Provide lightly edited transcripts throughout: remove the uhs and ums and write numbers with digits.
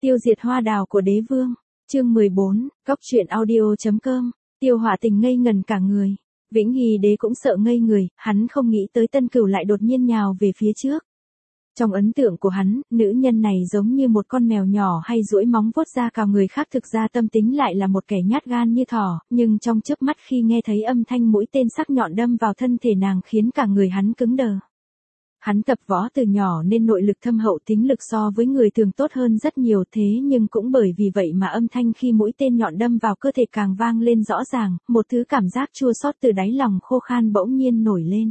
Tiêu diệt hoa đào của đế vương. Chương 14, Cóc truyện audio.com. Tiêu Hỏa Tình ngây ngần cả người. Vĩnh Hy đế cũng sợ ngây người, hắn không nghĩ tới Tân Cửu lại đột nhiên nhào về phía trước. Trong ấn tượng của hắn, nữ nhân này giống như một con mèo nhỏ hay duỗi móng vuốt ra cào người khác, thực ra tâm tính lại là một kẻ nhát gan như thỏ, nhưng trong chớp mắt khi nghe thấy âm thanh mũi tên sắc nhọn đâm vào thân thể nàng khiến cả người hắn cứng đờ. Hắn tập võ từ nhỏ nên nội lực thâm hậu, tính lực so với người thường tốt hơn rất nhiều, thế nhưng cũng bởi vì vậy mà âm thanh khi mũi tên nhọn đâm vào cơ thể càng vang lên rõ ràng, một thứ cảm giác chua xót từ đáy lòng khô khan bỗng nhiên nổi lên.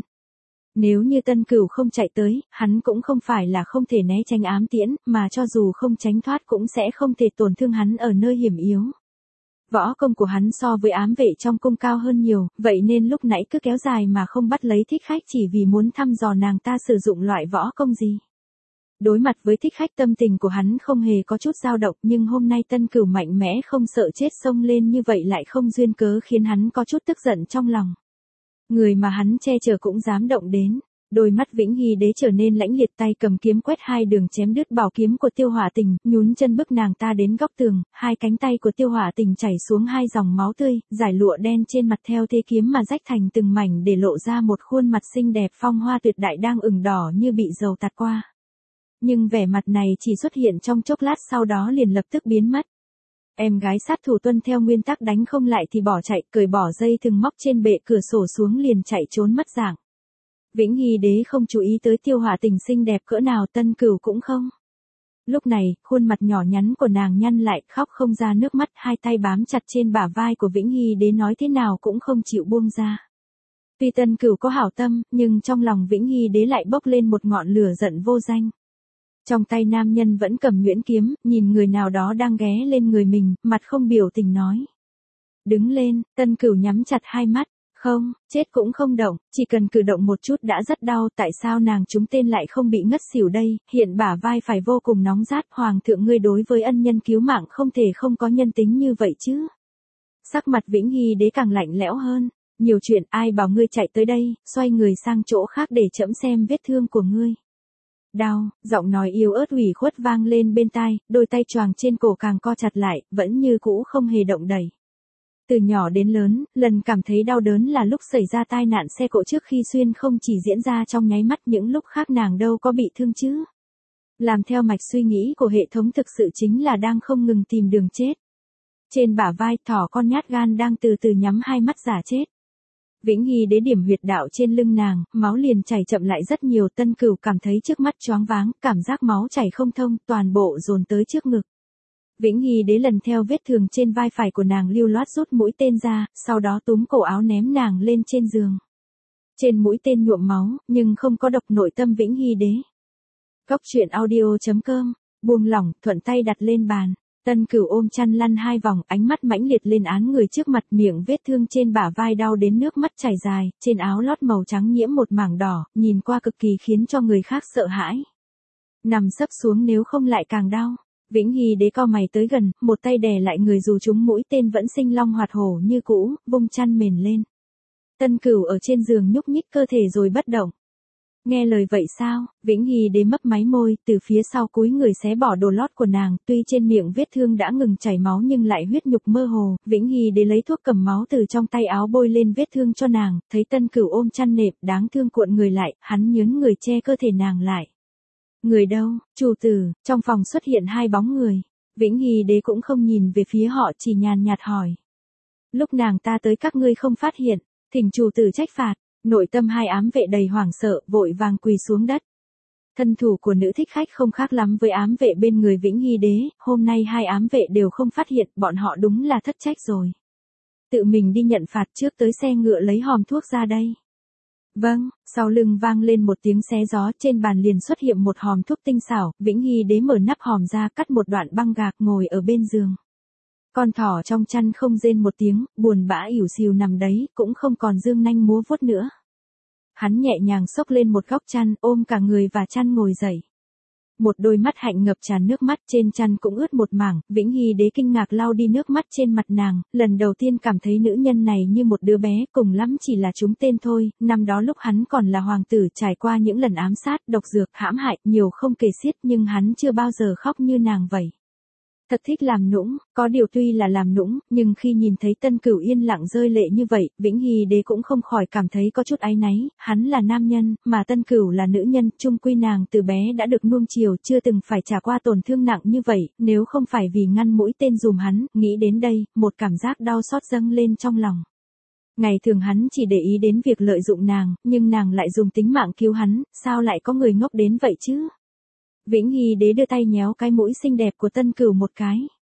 Nếu như Tân Cửu không chạy tới, hắn cũng không phải là không thể né tránh ám tiễn, mà cho dù không tránh thoát cũng sẽ không thể tổn thương hắn ở nơi hiểm yếu. Võ công của hắn so với ám vệ trong cung cao hơn nhiều, vậy nên lúc nãy cứ kéo dài mà không bắt lấy thích khách chỉ vì muốn thăm dò nàng ta sử dụng loại võ công gì. Đối mặt với thích khách, tâm tình của hắn không hề có chút dao động, nhưng hôm nay Tân Cửu mạnh mẽ không sợ chết xông lên như vậy lại không duyên cớ khiến hắn có chút tức giận trong lòng. Người mà hắn che chở cũng dám động đến. Đôi mắt Vĩnh Hy đế trở nên lãnh liệt, tay cầm kiếm quét hai đường chém đứt bảo kiếm của Tiêu Hỏa Tình, nhún chân bức nàng ta đến góc tường, hai cánh tay của Tiêu Hỏa Tình chảy xuống hai dòng máu tươi, giải lụa đen trên mặt theo thế kiếm mà rách thành từng mảnh để lộ ra một khuôn mặt xinh đẹp phong hoa tuyệt đại đang ửng đỏ như bị dầu tạt qua. Nhưng vẻ mặt này chỉ xuất hiện trong chốc lát, sau đó liền lập tức biến mất. Em gái sát thủ tuân theo nguyên tắc đánh không lại thì bỏ chạy, cởi bỏ dây thừng móc trên bệ cửa sổ xuống liền chạy trốn mất dạng. Vĩnh Hy đế không chú ý tới Tiêu Hỏa Tình xinh đẹp cỡ nào, Tân Cửu cũng không. Lúc này, khuôn mặt nhỏ nhắn của nàng nhăn lại, khóc không ra nước mắt, hai tay bám chặt trên bả vai của Vĩnh Hy đế nói thế nào cũng không chịu buông ra. Tuy Tân Cửu có hảo tâm, nhưng trong lòng Vĩnh Hy đế lại bốc lên một ngọn lửa giận vô danh. Trong tay nam nhân vẫn cầm nhuyễn kiếm, nhìn người nào đó đang ghé lên người mình, mặt không biểu tình nói. Đứng lên. Tân Cửu nhắm chặt hai mắt. Không, chết cũng không động, chỉ cần cử động một chút đã rất đau, tại sao nàng trúng tên lại không bị ngất xỉu đây, hiện bả vai phải vô cùng nóng rát, hoàng thượng ngươi đối với ân nhân cứu mạng không thể không có nhân tính như vậy chứ. Sắc mặt Vĩnh Hy đế càng lạnh lẽo hơn, nhiều chuyện, ai bảo ngươi chạy tới đây, xoay người sang chỗ khác để trẫm xem vết thương của ngươi. Đau, giọng nói yếu ớt ủy khuất vang lên bên tai, đôi tay choàng trên cổ càng co chặt lại, vẫn như cũ không hề động đẩy. Từ nhỏ đến lớn, lần cảm thấy đau đớn là lúc xảy ra tai nạn xe cộ trước khi xuyên, không chỉ diễn ra trong nháy mắt, những lúc khác nàng đâu có bị thương chứ. Làm theo mạch suy nghĩ của hệ thống thực sự chính là đang không ngừng tìm đường chết. Trên bả vai thỏ con nhát gan đang từ từ nhắm hai mắt giả chết. Vĩnh Hy đế điểm huyệt đạo trên lưng nàng, máu liền chảy chậm lại rất nhiều. Tân Cửu cảm thấy trước mắt choáng váng, cảm giác máu chảy không thông, toàn bộ dồn tới trước ngực. Vĩnh Hy đế lần theo vết thương trên vai phải của nàng lưu loát rút mũi tên ra, sau đó túm cổ áo ném nàng lên trên giường. Trên mũi tên nhuộm máu, nhưng không có độc, nội tâm Vĩnh Hy đế. Cóc truyện audio.com, buông lỏng, thuận tay đặt lên bàn. Tân Cửu ôm chăn lăn hai vòng, ánh mắt mãnh liệt lên án người trước mặt, miệng vết thương trên bả vai đau đến nước mắt chảy dài, trên áo lót màu trắng nhiễm một mảng đỏ, nhìn qua cực kỳ khiến cho người khác sợ hãi. Nằm sấp xuống nếu không lại càng đau. Vĩnh Hy đế cau mày tới gần, một tay đè lại người dù trúng mũi tên vẫn sinh long hoạt hổ như cũ, vung chăn mền lên. Tân Cửu ở trên giường nhúc nhích cơ thể rồi bất động. Nghe lời vậy sao? Vĩnh Hy đế mấp máy môi, từ phía sau cúi người xé bỏ đồ lót của nàng, tuy trên miệng vết thương đã ngừng chảy máu nhưng lại huyết nhục mơ hồ. Vĩnh Hy đế lấy thuốc cầm máu từ trong tay áo bôi lên vết thương cho nàng, thấy Tân Cửu ôm chăn nệm, đáng thương cuộn người lại, hắn nhướng người che cơ thể nàng lại. Người đâu, chủ tử? Trong phòng xuất hiện hai bóng người. Vĩnh Hy đế cũng không nhìn về phía họ, chỉ nhàn nhạt hỏi. Lúc nàng ta tới các ngươi không phát hiện, thỉnh chủ tử trách phạt. Nội tâm hai ám vệ đầy hoảng sợ, vội vàng quỳ xuống đất. Thân thủ của nữ thích khách không khác lắm với ám vệ bên người Vĩnh Hy đế, hôm nay hai ám vệ đều không phát hiện, bọn họ đúng là thất trách rồi. Tự mình đi nhận phạt, trước tới xe ngựa lấy hòm thuốc ra đây. Vâng, sau lưng vang lên một tiếng xé gió, trên bàn liền xuất hiện một hòm thuốc tinh xảo, Vĩnh Hy đế mở nắp hòm ra, cắt một đoạn băng gạc, ngồi ở bên giường. Con thỏ trong chăn không rên một tiếng, buồn bã ỉu xìu nằm đấy, cũng không còn dương nanh múa vuốt nữa. Hắn nhẹ nhàng xốc lên một góc chăn, ôm cả người và chăn ngồi dậy. Một đôi mắt hạnh ngập tràn nước mắt, trên chăn cũng ướt một mảng. Vĩnh Hy đế kinh ngạc lau đi nước mắt trên mặt nàng, lần đầu tiên cảm thấy nữ nhân này như một đứa bé, cùng lắm chỉ là trúng tên thôi. Năm đó lúc hắn còn là hoàng tử, trải qua những lần ám sát, độc dược, hãm hại, nhiều không kể xiết, nhưng hắn chưa bao giờ khóc như nàng vậy. Thật thích làm nũng, có điều tuy là làm nũng, nhưng khi nhìn thấy Tân Cửu yên lặng rơi lệ như vậy, Vĩnh Hy Đế cũng không khỏi cảm thấy có chút áy náy, hắn là nam nhân, mà Tân Cửu là nữ nhân, chung quy nàng từ bé đã được nuông chiều, chưa từng phải trả qua tổn thương nặng như vậy, nếu không phải vì ngăn mũi tên dùm hắn, nghĩ đến đây, một cảm giác đau xót dâng lên trong lòng. Ngày thường hắn chỉ để ý đến việc lợi dụng nàng, nhưng nàng lại dùng tính mạng cứu hắn, sao lại có người ngốc đến vậy chứ? Vĩnh Hy Đế đưa tay nhéo cái mũi xinh đẹp của Tân Cửu một cái.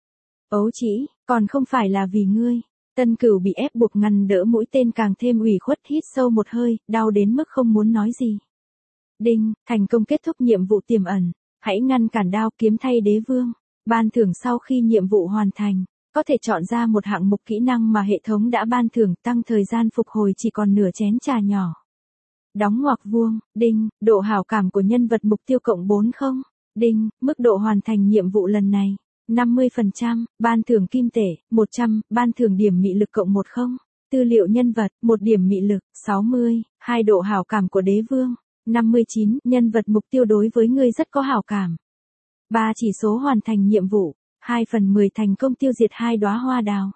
Ấu chỉ, còn không phải là vì ngươi. Tân Cửu bị ép buộc ngăn đỡ mũi tên càng thêm ủy khuất, hít sâu một hơi, đau đến mức không muốn nói gì. Đinh, thành công kết thúc nhiệm vụ tiềm ẩn. Hãy ngăn cản đao kiếm thay đế vương. Ban thưởng sau khi nhiệm vụ hoàn thành. Có thể chọn ra một hạng mục kỹ năng mà hệ thống đã ban thưởng, tăng thời gian phục hồi chỉ còn nửa chén trà nhỏ. Đóng ngoặc vuông, đinh, độ hảo cảm của nhân vật mục tiêu cộng 4 không? Đinh, mức độ hoàn thành nhiệm vụ lần này, 50%, ban thưởng kim tệ, 100, ban thưởng điểm mị lực cộng 1 không? Tư liệu nhân vật, 1 điểm mị lực, 60, 2 độ hảo cảm của đế vương, 59, nhân vật mục tiêu đối với ngươi rất có hảo cảm. 3 chỉ số hoàn thành nhiệm vụ, 2/10 thành công tiêu diệt 2 đóa hoa đào.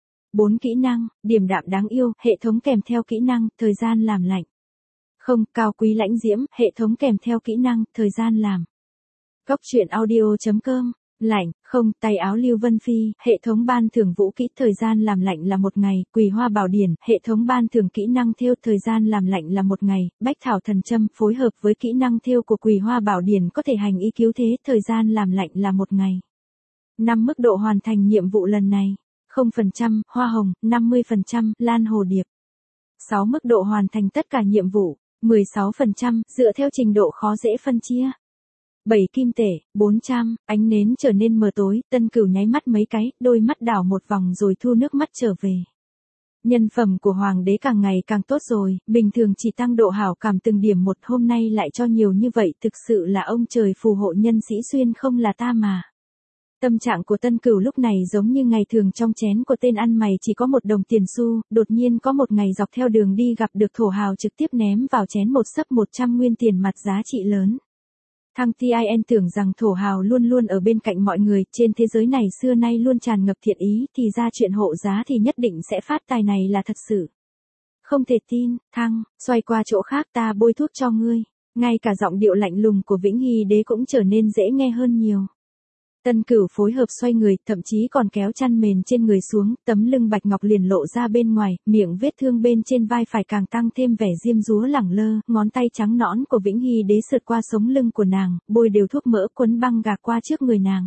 4 kỹ năng, điểm đạm đáng yêu, hệ thống kèm theo kỹ năng, thời gian làm lạnh. Không, cao quý lãnh diễm, hệ thống kèm theo kỹ năng, thời gian làm. Góc truyện audio.com, lạnh, không, tay áo Lưu Vân Phi, hệ thống ban thưởng vũ kỹ, thời gian làm lạnh là 1 ngày, Quỳ Hoa Bảo Điển, hệ thống ban thưởng kỹ năng thêu, thời gian làm lạnh là 1 ngày, Bách Thảo Thần Châm, phối hợp với kỹ năng thêu của Quỳ Hoa Bảo Điển có thể hành y cứu thế, thời gian làm lạnh là 1 ngày. 5 mức độ hoàn thành nhiệm vụ lần này, 0%, hoa hồng, 50%, lan hồ điệp. 6 mức độ hoàn thành tất cả nhiệm vụ, 16%, dựa theo trình độ khó dễ phân chia. 7 kim tệ, 400, ánh nến trở nên mờ tối, Tân Cửu nháy mắt mấy cái, đôi mắt đảo một vòng rồi thu nước mắt trở về. Nhân phẩm của hoàng đế càng ngày càng tốt rồi, bình thường chỉ tăng độ hảo cảm từng điểm một, hôm nay lại cho nhiều như vậy, thực sự là ông trời phù hộ nhân sĩ Xuyên không là ta mà. Tâm trạng của Tân Cửu lúc này giống như ngày thường trong chén của tên ăn mày chỉ có 1 đồng tiền xu, đột nhiên có một ngày dọc theo đường đi gặp được thổ hào trực tiếp ném vào chén một xấp 100 nguyên tiền mặt giá trị lớn. Thăng TIN tưởng rằng thổ hào luôn luôn ở bên cạnh mọi người, trên thế giới này xưa nay luôn tràn ngập thiện ý, thì ra chuyện hộ giá thì nhất định sẽ phát tài này là thật sự. Không thể tin, Thăng, xoay qua chỗ khác ta bôi thuốc cho ngươi. Ngay cả giọng điệu lạnh lùng của Vĩnh Hy Đế cũng trở nên dễ nghe hơn nhiều. Tân Cửu phối hợp xoay người, thậm chí còn kéo chăn mền trên người xuống, tấm lưng bạch ngọc liền lộ ra bên ngoài, miệng vết thương bên trên vai phải càng tăng thêm vẻ diêm dúa lẳng lơ, ngón tay trắng nõn của Vĩnh Hy Đế sượt qua sống lưng của nàng, bôi đều thuốc mỡ quấn băng gạc qua trước người nàng.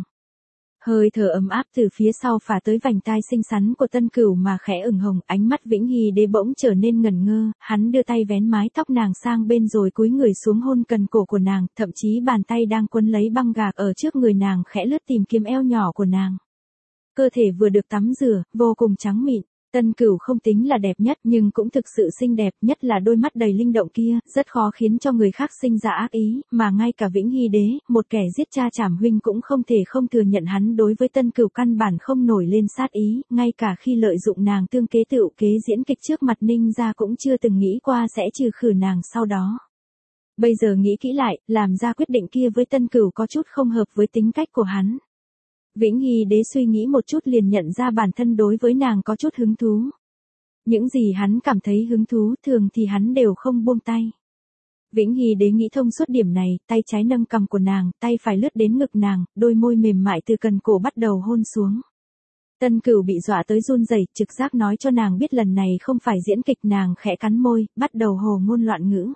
Hơi thở ấm áp từ phía sau phả tới vành tai xinh xắn của Tân Cửu mà khẽ ửng hồng, ánh mắt Vĩnh Hy Đế bỗng trở nên ngẩn ngơ, hắn đưa tay vén mái tóc nàng sang bên rồi cúi người xuống hôn cần cổ của nàng, thậm chí bàn tay đang quấn lấy băng gạc ở trước người nàng khẽ lướt tìm kiếm eo nhỏ của nàng. Cơ thể vừa được tắm rửa, vô cùng trắng mịn. Tân Cửu không tính là đẹp nhất nhưng cũng thực sự xinh đẹp, nhất là đôi mắt đầy linh động kia, rất khó khiến cho người khác sinh ra ác ý, mà ngay cả Vĩnh Hy Đế, một kẻ giết cha trảm huynh cũng không thể không thừa nhận hắn đối với Tân Cửu căn bản không nổi lên sát ý, ngay cả khi lợi dụng nàng tương kế tựu kế diễn kịch trước mặt Ninh gia cũng chưa từng nghĩ qua sẽ trừ khử nàng sau đó. Bây giờ nghĩ kỹ lại, làm ra quyết định kia với Tân Cửu có chút không hợp với tính cách của hắn. Vĩnh Hy Đế suy nghĩ một chút liền nhận ra bản thân đối với nàng có chút hứng thú. Những gì hắn cảm thấy hứng thú thường thì hắn đều không buông tay. Vĩnh Hy Đế nghĩ thông suốt điểm này, tay trái nâng cằm của nàng, tay phải lướt đến ngực nàng, đôi môi mềm mại từ cần cổ bắt đầu hôn xuống. Tân Cửu bị dọa tới run rẩy, trực giác nói cho nàng biết lần này không phải diễn kịch, nàng khẽ cắn môi, bắt đầu hồ ngôn loạn ngữ.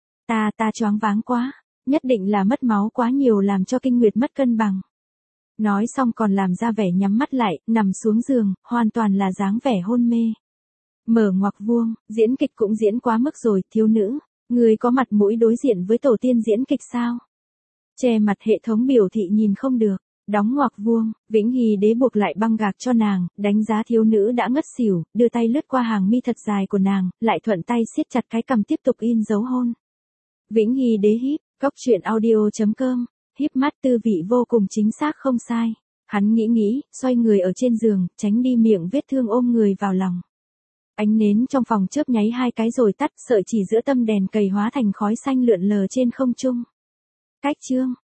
Ta choáng váng quá, nhất định là mất máu quá nhiều làm cho kinh nguyệt mất cân bằng. Nói xong còn làm ra vẻ nhắm mắt lại, nằm xuống giường, hoàn toàn là dáng vẻ hôn mê. Mở ngoặc vuông, diễn kịch cũng diễn quá mức rồi, thiếu nữ, người có mặt mũi đối diện với tổ tiên diễn kịch sao? Che mặt hệ thống biểu thị nhìn không được, đóng ngoặc vuông, Vĩnh Hy Đế buộc lại băng gạc cho nàng, đánh giá thiếu nữ đã ngất xỉu, đưa tay lướt qua hàng mi thật dài của nàng, lại thuận tay siết chặt cái cằm tiếp tục in dấu hôn. Vĩnh Hy Đế híp, góc truyện audio.com. Híp mắt tư vị vô cùng chính xác không sai. Hắn nghĩ, xoay người ở trên giường, tránh đi miệng vết thương ôm người vào lòng. Ánh nến trong phòng chớp nháy 2 cái rồi tắt, sợi chỉ giữa tâm đèn cầy hóa thành khói xanh lượn lờ trên không trung. Cách chương.